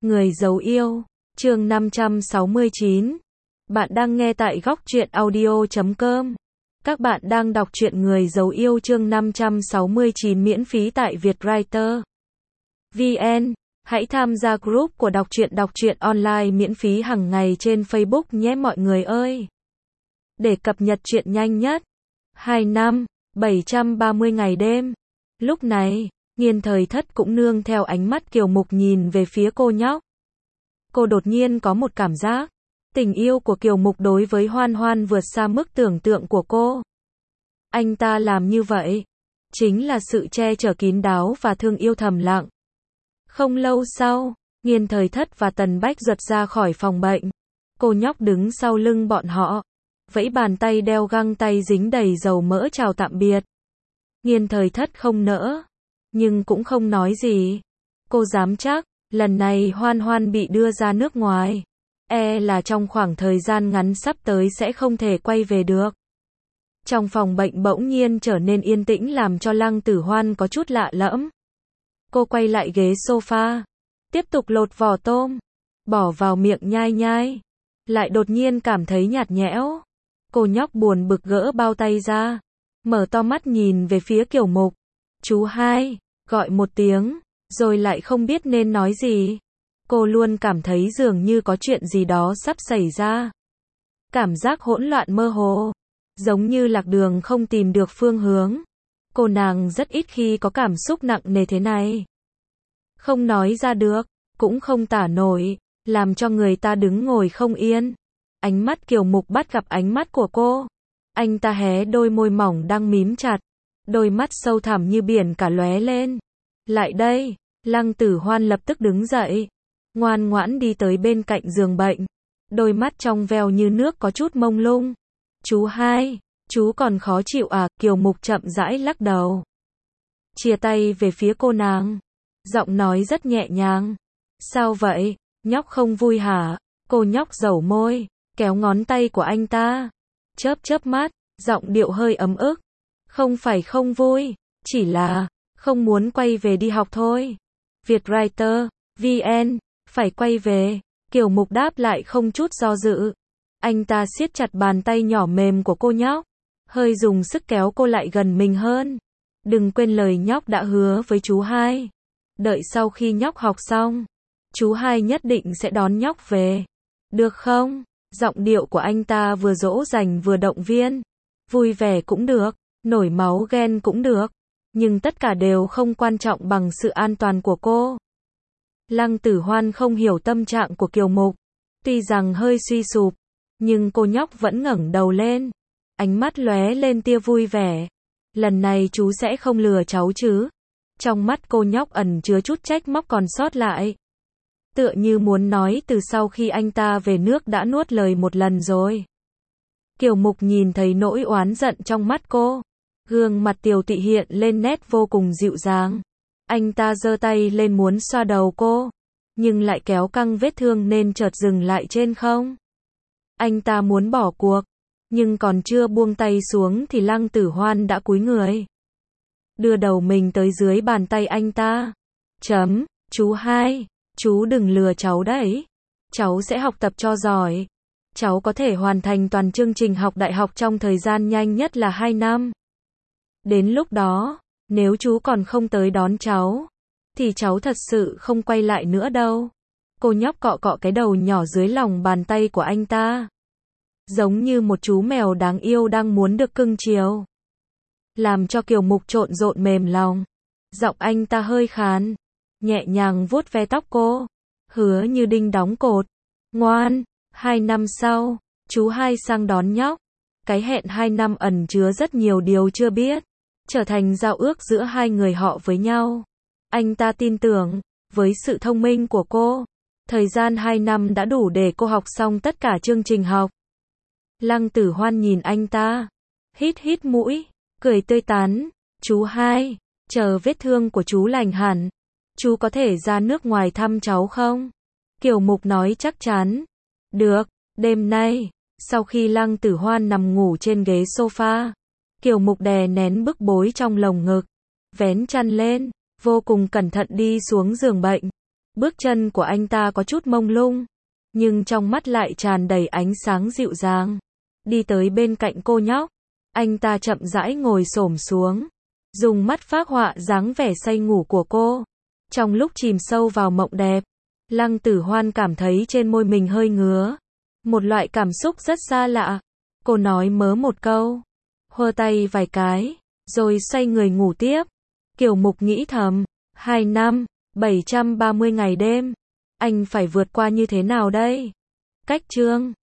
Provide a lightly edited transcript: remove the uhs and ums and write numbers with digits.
Người giấu yêu, chương 569. Bạn đang nghe tại góc truyện audio.com. Các bạn đang đọc truyện Người giấu yêu chương 569 miễn phí tại Vietwriter VN. Hãy tham gia group của đọc truyện online miễn phí hàng ngày trên Facebook nhé mọi người ơi. Để cập nhật truyện nhanh nhất. 2 năm, 730 ngày đêm. Lúc này, Nghiên Thời Thất cũng nương theo ánh mắt kiều mục nhìn về phía cô nhóc. Cô đột nhiên có một cảm giác, tình yêu của Kiều Mục đối với Hoan Hoan vượt xa mức tưởng tượng của cô. Anh ta làm như vậy, chính là sự che chở kín đáo và thương yêu thầm lặng. Không lâu sau, Nghiên Thời Thất và Tần Bách Duật ra khỏi phòng bệnh. Cô nhóc đứng sau lưng bọn họ, vẫy bàn tay đeo găng tay dính đầy dầu mỡ chào tạm biệt. Nghiên Thời Thất không nỡ, nhưng cũng không nói gì. Cô dám chắc, lần này Hoan Hoan bị đưa ra nước ngoài, là trong khoảng thời gian ngắn sắp tới sẽ không thể quay về được. Trong phòng bệnh bỗng nhiên trở nên yên tĩnh làm cho Lăng Tử Hoan có chút lạ lẫm. Cô quay lại ghế sofa, tiếp tục lột vỏ tôm, bỏ vào miệng nhai nhai, lại đột nhiên cảm thấy nhạt nhẽo. Cô nhóc buồn bực gỡ bao tay ra, mở to mắt nhìn về phía Kiều Mục. Chú hai, gọi một tiếng, rồi lại không biết nên nói gì. Cô luôn cảm thấy dường như có chuyện gì đó sắp xảy ra. Cảm giác hỗn loạn mơ hồ, giống như lạc đường không tìm được phương hướng. Cô nàng rất ít khi có cảm xúc nặng nề thế này. Không nói ra được, cũng không tả nổi, làm cho người ta đứng ngồi không yên. Ánh mắt Kiều Mục bắt gặp ánh mắt của cô. Anh ta hé đôi môi mỏng đang mím chặt, đôi mắt sâu thẳm như biển cả lóe lên. Lại đây, Lăng Tử Hoan lập tức đứng dậy, ngoan ngoãn đi tới bên cạnh giường bệnh. Đôi mắt trong veo như nước có chút mông lung. Chú hai, chú còn khó chịu à? Kiều Mục chậm rãi lắc đầu, chia tay về phía cô nàng, giọng nói rất nhẹ nhàng. Sao vậy, nhóc không vui hả? Cô nhóc dẩu môi, kéo ngón tay của anh ta, chớp chớp mắt, giọng điệu hơi ấm ức. Không phải không vui, chỉ là không muốn quay về đi học thôi. Vietwriter VN, phải quay về. Kiều Mục đáp lại không chút do dự. Anh ta siết chặt bàn tay nhỏ mềm của cô nhóc, hơi dùng sức kéo cô lại gần mình hơn. Đừng quên lời nhóc đã hứa với chú hai. Đợi sau khi nhóc học xong, chú hai nhất định sẽ đón nhóc về. Được không? Giọng điệu của anh ta vừa dỗ dành vừa động viên. Vui vẻ cũng được, nổi máu ghen cũng được, nhưng tất cả đều không quan trọng bằng sự an toàn của cô. Lăng Tử Hoan không hiểu tâm trạng của Kiều Mục, tuy rằng hơi suy sụp, nhưng cô nhóc vẫn ngẩng đầu lên, ánh mắt lóe lên tia vui vẻ. Lần này chú sẽ không lừa cháu chứ? Trong mắt cô nhóc ẩn chứa chút trách móc còn sót lại, tựa như muốn nói từ sau khi anh ta về nước đã nuốt lời một lần rồi. Kiều Mục nhìn thấy nỗi oán giận trong mắt cô, gương mặt tiều tụy hiện lên nét vô cùng dịu dàng. Anh ta giơ tay lên muốn xoa đầu cô, nhưng lại kéo căng vết thương nên chợt dừng lại trên không. Anh ta muốn bỏ cuộc, nhưng còn chưa buông tay xuống thì Lăng Tử Hoan đã cúi người, đưa đầu mình tới dưới bàn tay anh ta. Chú hai, chú đừng lừa cháu đấy. Cháu sẽ học tập cho giỏi. Cháu có thể hoàn thành toàn chương trình học đại học trong thời gian nhanh nhất là 2 năm. Đến lúc đó, nếu chú còn không tới đón cháu, thì cháu thật sự không quay lại nữa đâu. Cô nhóc cọ cọ cái đầu nhỏ dưới lòng bàn tay của anh ta, giống như một chú mèo đáng yêu đang muốn được cưng chiều, làm cho Kiều Mục trộn rộn mềm lòng. Giọng anh ta hơi khàn, nhẹ nhàng vuốt ve tóc cô, hứa như đinh đóng cột. Ngoan, 2 năm sau, chú hai sang đón nhóc. Cái hẹn 2 năm ẩn chứa rất nhiều điều chưa biết, trở thành giao ước giữa hai người họ với nhau. Anh ta tin tưởng, với sự thông minh của cô, thời gian 2 năm đã đủ để cô học xong tất cả chương trình học. Lăng Tử Hoan nhìn anh ta, hít hít mũi, cười tươi tắn. Chú hai, chờ vết thương của chú lành hẳn, chú có thể ra nước ngoài thăm cháu không? Kiều Mục nói chắc chắn. Được. Đêm nay, sau khi Lăng Tử Hoan nằm ngủ trên ghế sofa, Kiều Mục đè nén bức bối trong lồng ngực, vén chăn lên, vô cùng cẩn thận đi xuống giường bệnh. Bước chân của anh ta có chút mông lung, nhưng trong mắt lại tràn đầy ánh sáng dịu dàng. Đi tới bên cạnh cô nhóc, anh ta chậm rãi ngồi xổm xuống, dùng mắt phác họa dáng vẻ say ngủ của cô. Trong lúc chìm sâu vào mộng đẹp, Lăng Tử Hoan cảm thấy trên môi mình hơi ngứa, một loại cảm xúc rất xa lạ. Cô nói mớ một câu, hơ tay vài cái, rồi xoay người ngủ tiếp. Kiều Mục nghĩ thầm, 2 năm, 730 ngày đêm, anh phải vượt qua như thế nào đây? Cách chương